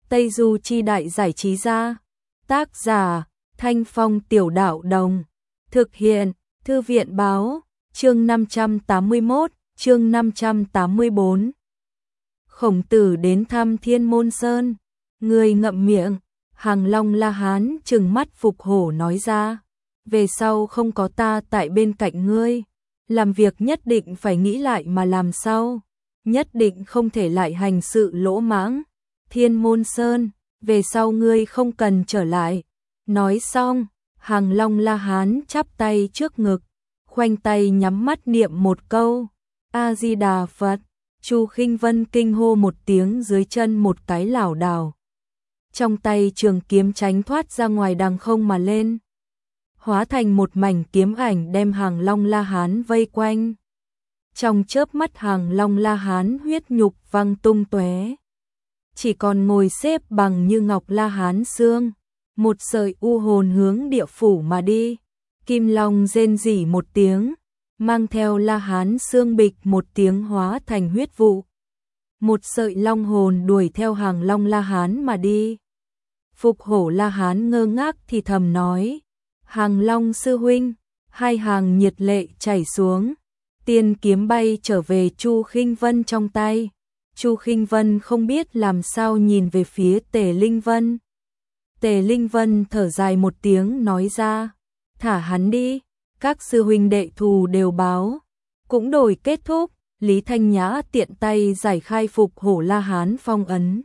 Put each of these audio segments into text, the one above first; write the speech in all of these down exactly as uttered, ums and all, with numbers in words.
Tây Du Chi Đại Giải Trí Gia. Tác giả Thanh Phong Tiểu Đạo Đồng. Thực hiện Thư viện Báo. Chương năm trăm tám mươi mốt, chương năm trăm tám mươi bốn. Khổng Tử đến thăm Thiên Môn Sơn. Người ngậm miệng. Hàng Long La Hán trừng mắt Phục Hổ nói ra. Về sau không có ta tại bên cạnh ngươi, làm việc nhất định phải nghĩ lại mà làm sao, nhất định không thể lại hành sự lỗ mãng. Thiên Môn Sơn, về sau ngươi không cần trở lại. Nói xong, Hàng Long La Hán chắp tay trước ngực, khoanh tay nhắm mắt niệm một câu A Di Đà Phật. Chu Khinh Vân kinh hô một tiếng, dưới chân một cái lảo đảo, trong tay trường kiếm tránh thoát ra ngoài đằng không mà lên, hóa thành một mảnh kiếm ảnh đem Hàng Long La Hán vây quanh. Trong chớp mắt Hàng Long La Hán huyết nhục văng tung tóe, chỉ còn ngồi xếp bằng như ngọc La Hán xương. Một sợi u hồn hướng địa phủ mà đi. Kim Long rên rỉ một tiếng, mang theo La Hán xương bịch một tiếng hóa thành huyết vụ. Một sợi long hồn đuổi theo Hàng Long La Hán mà đi. Phục Hổ La Hán ngơ ngác thì thầm nói: Hàng Long sư huynh. Hai hàng nhiệt lệ chảy xuống, tiên kiếm bay trở về Chu Khinh Vân trong tay. Chu Khinh Vân không biết làm sao nhìn về phía Tề Linh Vân. Tề Linh Vân thở dài một tiếng nói ra: thả hắn đi, các sư huynh đệ thù đều báo, cũng đổi kết thúc. Lý Thanh Nhã tiện tay giải khai Phục Hổ La Hán phong ấn.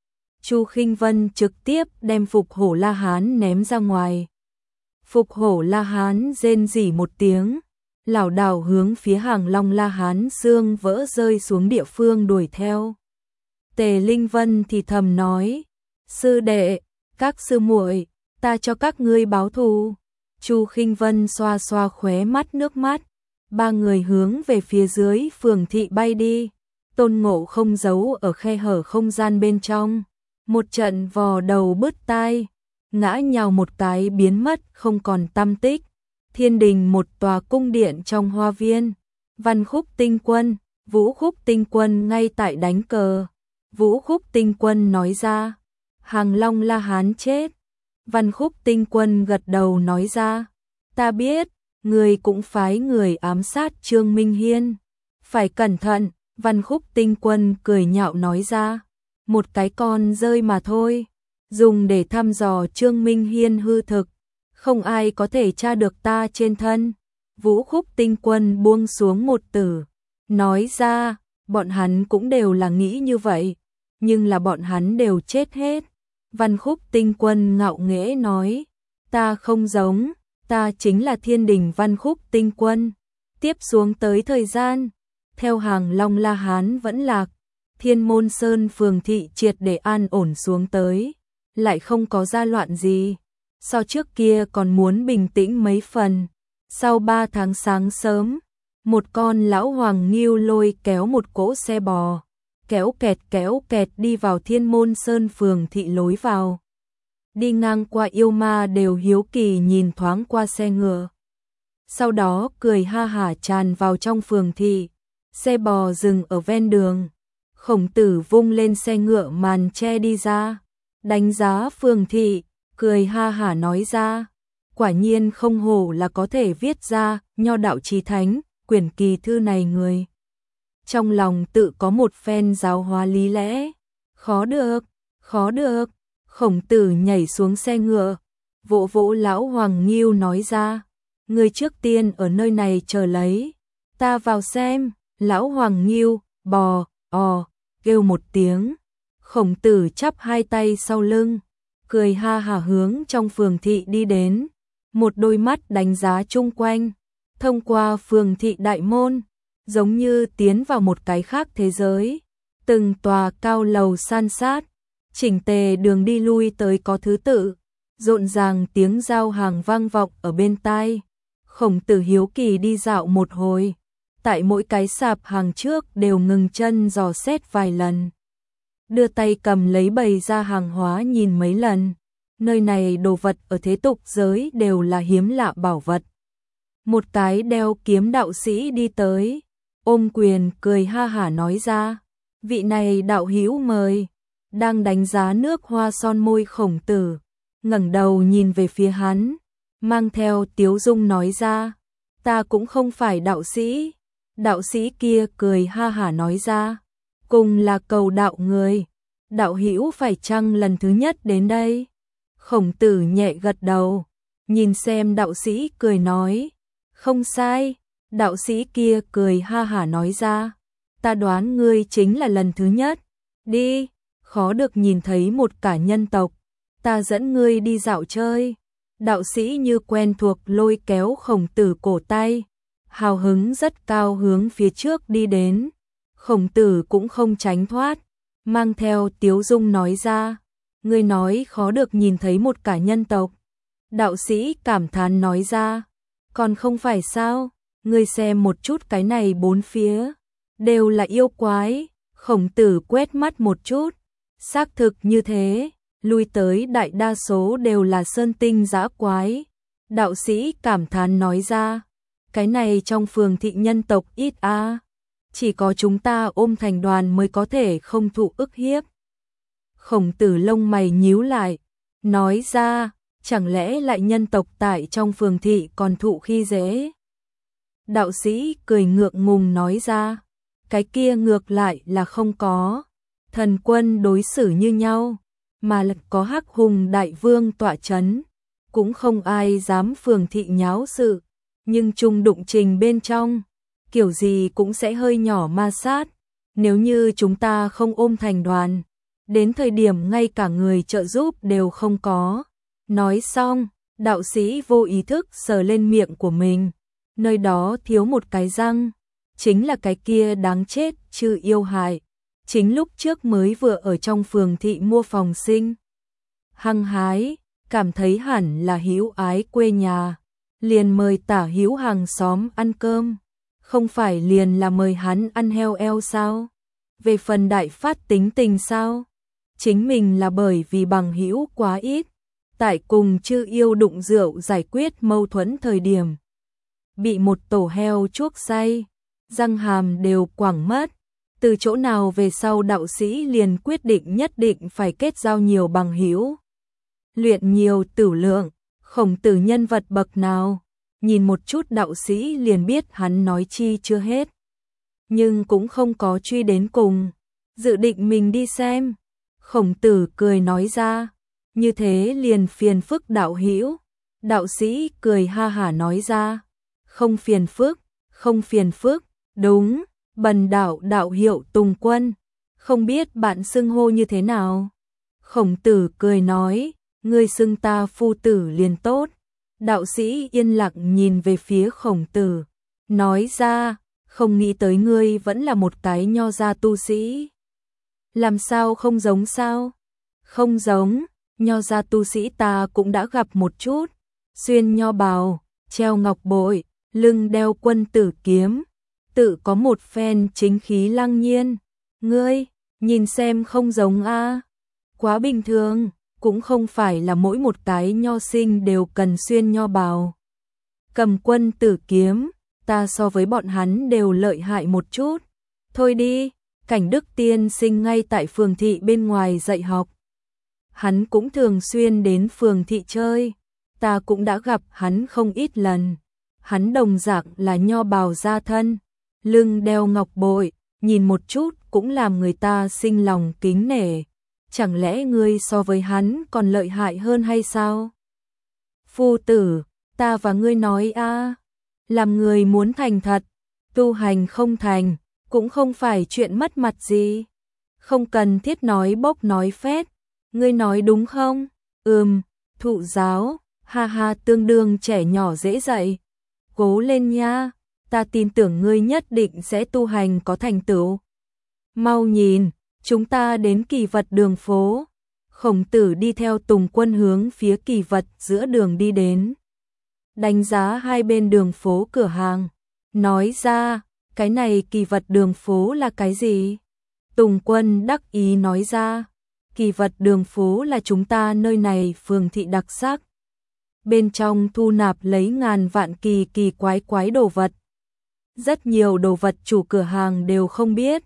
Chu Khinh Vân trực tiếp đem Phục Hổ La Hán ném ra ngoài. Phục Hổ La Hán rên rỉ một tiếng, lảo đảo hướng phía Hàng Long La Hán xương vỡ rơi xuống địa phương đuổi theo. Tề Linh Vân thì thầm nói: sư đệ, các sư muội, ta cho các ngươi báo thù. Chu Khinh Vân xoa xoa khóe mắt nước mắt. Ba người hướng về phía dưới phường thị bay đi. Tôn Ngộ Không giấu ở khe hở không gian bên trong, một trận vò đầu bứt tai, ngã nhào một cái biến mất không còn tăm tích. Thiên đình một tòa cung điện trong hoa viên. Văn Khúc Tinh Quân, Vũ Khúc Tinh Quân ngay tại đánh cờ. Vũ Khúc Tinh Quân nói ra: Hàng Long La Hán chết. Văn Khúc Tinh Quân gật đầu nói ra: ta biết, người cũng phái người ám sát Trương Minh Hiên, phải cẩn thận. Văn Khúc Tinh Quân cười nhạo nói ra: một cái con rơi mà thôi, dùng để thăm dò Trương Minh Hiên hư thực, không ai có thể tra được ta trên thân. Vũ Khúc Tinh Quân buông xuống một từ, nói ra: bọn hắn cũng đều là nghĩ như vậy, nhưng là bọn hắn đều chết hết. Văn Khúc Tinh Quân ngạo nghễ nói: ta không giống, ta chính là thiên đình Văn Khúc Tinh Quân. Tiếp xuống tới thời gian, theo Hàng Long La Hán vẫn lạc, Thiên Môn Sơn phường thị triệt để an ổn xuống tới, lại không có ra loạn gì, so trước kia còn muốn bình tĩnh mấy phần. Sau ba tháng sáng sớm, một con lão hoàng ngưu lôi kéo một cỗ xe bò, kéo kẹt kéo kẹt đi vào Thiên Môn Sơn phường thị lối vào. Đi ngang qua yêu ma đều hiếu kỳ nhìn thoáng qua xe ngựa, sau đó cười ha hả tràn vào trong phường thị. Xe bò dừng ở ven đường, Khổng Tử vung lên xe ngựa màn che đi ra, đánh giá phường thị, cười ha hả nói ra: quả nhiên không hổ là có thể viết ra Nho Đạo Chí Thánh quyển kỳ thư này người. Trong lòng tự có một phen giáo hóa lý lẽ. Khó được, khó được. Khổng Tử nhảy xuống xe ngựa, vỗ vỗ lão hoàng ngưu nói ra: người trước tiên ở nơi này chờ lấy, ta vào xem. Lão hoàng ngưu bò ò kêu một tiếng. Khổng Tử chắp hai tay sau lưng, cười ha hả hướng trong phường thị đi đến, một đôi mắt đánh giá chung quanh. Thông qua phường thị đại môn, giống như tiến vào một cái khác thế giới. Từng tòa cao lầu san sát, chỉnh tề đường đi lui tới có thứ tự, rộn ràng tiếng giao hàng vang vọng ở bên tai. Khổng Tử hiếu kỳ đi dạo một hồi, tại mỗi cái sạp hàng trước đều ngừng chân dò xét vài lần, đưa tay cầm lấy bày ra hàng hóa nhìn mấy lần. Nơi này đồ vật ở thế tục giới đều là hiếm lạ bảo vật. Một cái đeo kiếm đạo sĩ đi tới, ôm quyền cười ha hả nói ra: vị này đạo hữu mời. đang đánh giá nước hoa son môi Khổng Tử, ngẩng đầu nhìn về phía hắn, mang theo tiếu dung nói ra, ta cũng không phải đạo sĩ. Đạo sĩ kia cười ha hả nói ra, cùng là cầu đạo người, đạo hữu phải chăng lần thứ nhất đến đây? Khổng Tử nhẹ gật đầu, nhìn xem đạo sĩ cười nói, không sai. Đạo sĩ kia cười ha hả nói ra, ta đoán ngươi chính là lần thứ nhất, đi, khó được nhìn thấy một cả nhân tộc, ta dẫn ngươi đi dạo chơi. Đạo sĩ như quen thuộc lôi kéo Khổng Tử cổ tay, hào hứng rất cao hướng phía trước đi đến. Khổng Tử cũng không tránh thoát, mang theo tiếu dung nói ra, ngươi nói khó được nhìn thấy một cả nhân tộc. Đạo sĩ cảm thán nói ra, còn không phải sao, ngươi xem một chút cái này bốn phía, đều là yêu quái. Khổng Tử quét mắt một chút, xác thực như thế, lui tới đại đa số đều là sơn tinh dã quái. Đạo sĩ cảm thán nói ra, cái này trong phường thị nhân tộc ít a, à. Chỉ có chúng ta ôm thành đoàn mới có thể không thụ ức hiếp. Khổng Tử lông mày nhíu lại, nói ra, chẳng lẽ lại nhân tộc tại trong phường thị còn thụ khi dễ? Đạo sĩ cười ngượng ngùng nói ra, cái kia ngược lại là không có, thần quân đối xử như nhau, mà là có Hắc Hùng đại vương tọa chấn, cũng không ai dám phường thị nháo sự, nhưng chung đụng trình bên trong, kiểu gì cũng sẽ hơi nhỏ ma sát, nếu như chúng ta không ôm thành đoàn, đến thời điểm ngay cả người trợ giúp đều không có. Nói xong, đạo sĩ vô ý thức sờ lên miệng của mình, nơi đó thiếu một cái răng, chính là cái kia đáng chết chư yêu hại, chính lúc trước mới vừa ở trong phường thị mua phòng sinh. Hăng hái, cảm thấy hẳn là hữu ái quê nhà, liền mời tả hữu hàng xóm ăn cơm, không phải liền là mời hắn ăn heo eo sao? Về phần đại phát tính tình sao? Chính mình là bởi vì bằng hữu quá ít, tại cùng chư yêu đụng rượu giải quyết mâu thuẫn thời điểm, bị một tổ heo chuốc say, răng hàm đều quẳng mất. Từ chỗ nào về sau đạo sĩ liền quyết định nhất định phải kết giao nhiều bằng hữu, luyện nhiều tử lượng. Khổng Tử nhân vật bậc nào, nhìn một chút đạo sĩ liền biết hắn nói chi chưa hết, nhưng cũng không có truy đến cùng, dự định mình đi xem. Khổng Tử cười nói ra, như thế liền phiền phức đạo hữu. Đạo sĩ cười ha hả nói ra, không phiền phức, không phiền phức, đúng, bần đạo đạo hiệu Tùng Quân, không biết bạn xưng hô như thế nào? Khổng Tử cười nói, ngươi xưng ta phu tử liền tốt. Đạo sĩ yên lặng nhìn về phía Khổng Tử, nói ra, không nghĩ tới ngươi vẫn là một cái nho gia tu sĩ. Làm sao không giống sao? Không giống, nho gia tu sĩ ta cũng đã gặp một chút, xuyên nho bào, treo ngọc bội, lưng đeo quân tử kiếm, tự có một phen chính khí lăng nhiên. Ngươi, nhìn xem không giống a? Quá bình thường, cũng không phải là mỗi một cái nho sinh đều cần xuyên nho bào. Cầm quân tử kiếm, ta so với bọn hắn đều lợi hại một chút. Thôi đi, Cảnh Đức tiên sinh ngay tại phường thị bên ngoài dạy học. Hắn cũng thường xuyên đến phường thị chơi, ta cũng đã gặp hắn không ít lần. Hắn đồng dạng là nho bào gia thân, lưng đeo ngọc bội, nhìn một chút cũng làm người ta sinh lòng kính nể. Chẳng lẽ ngươi so với hắn còn lợi hại hơn hay sao? Phu tử, ta và ngươi nói a, làm người muốn thành thật, tu hành không thành, cũng không phải chuyện mất mặt gì. Không cần thiết nói bốc nói phét, ngươi nói đúng không? Ừm, thụ giáo, ha ha, tương đương trẻ nhỏ dễ dạy. Cố lên nha, ta tin tưởng ngươi nhất định sẽ tu hành có thành tựu. Mau nhìn, chúng ta đến Kỳ Vật đường phố. Khổng Tử đi theo Tùng Quân hướng phía Kỳ Vật giữa đường đi đến. Đánh giá hai bên đường phố cửa hàng, nói ra, cái này Kỳ Vật đường phố là cái gì? Tùng Quân đắc ý nói ra, Kỳ Vật đường phố là chúng ta nơi này phường thị đặc sắc. Bên trong thu nạp lấy ngàn vạn kỳ kỳ quái quái đồ vật. Rất nhiều đồ vật chủ cửa hàng đều không biết,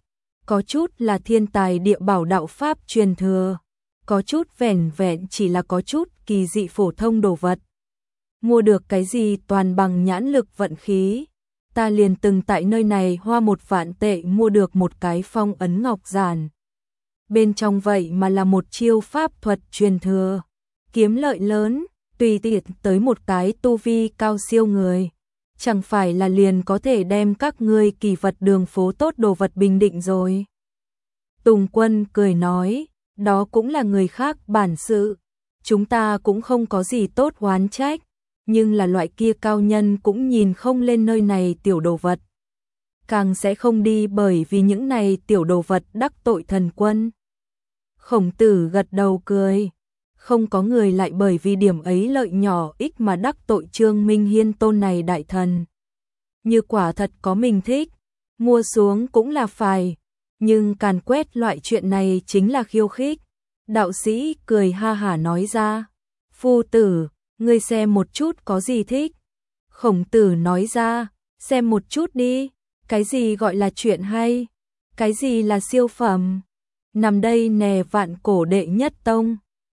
có chút là thiên tài địa bảo đạo pháp truyền thừa, có chút vẻn vẹn chỉ là có chút kỳ dị phổ thông đồ vật. Mua được cái gì toàn bằng nhãn lực vận khí. Ta liền từng tại nơi này hoa một vạn tệ mua được một cái phong ấn ngọc giản. Bên trong vậy mà là một chiêu pháp thuật truyền thừa, kiếm lợi lớn, tùy tiện tới một cái tu vi cao siêu người. Chẳng phải là liền có thể đem các ngươi kỳ vật đường phố tốt đồ vật bình định rồi. Tùng Quân cười nói, đó cũng là người khác bản sự. Chúng ta cũng không có gì tốt oán trách, nhưng là loại kia cao nhân cũng nhìn không lên nơi này tiểu đồ vật. Càng sẽ không đi bởi vì những này tiểu đồ vật đắc tội thần quân. Khổng Tử gật đầu cười. Không có người lại bởi vì điểm ấy lợi nhỏ ích mà đắc tội Trương Minh Hiên tôn này đại thần. Như quả thật có mình thích, mua xuống cũng là phải, nhưng càn quét loại chuyện này chính là khiêu khích. Đạo sĩ cười ha hả nói ra, phu tử, ngươi xem một chút có gì thích. Khổng Tử nói ra, xem một chút đi, cái gì gọi là chuyện hay, cái gì là siêu phẩm. Nằm đây nè vạn cổ đệ nhất tông.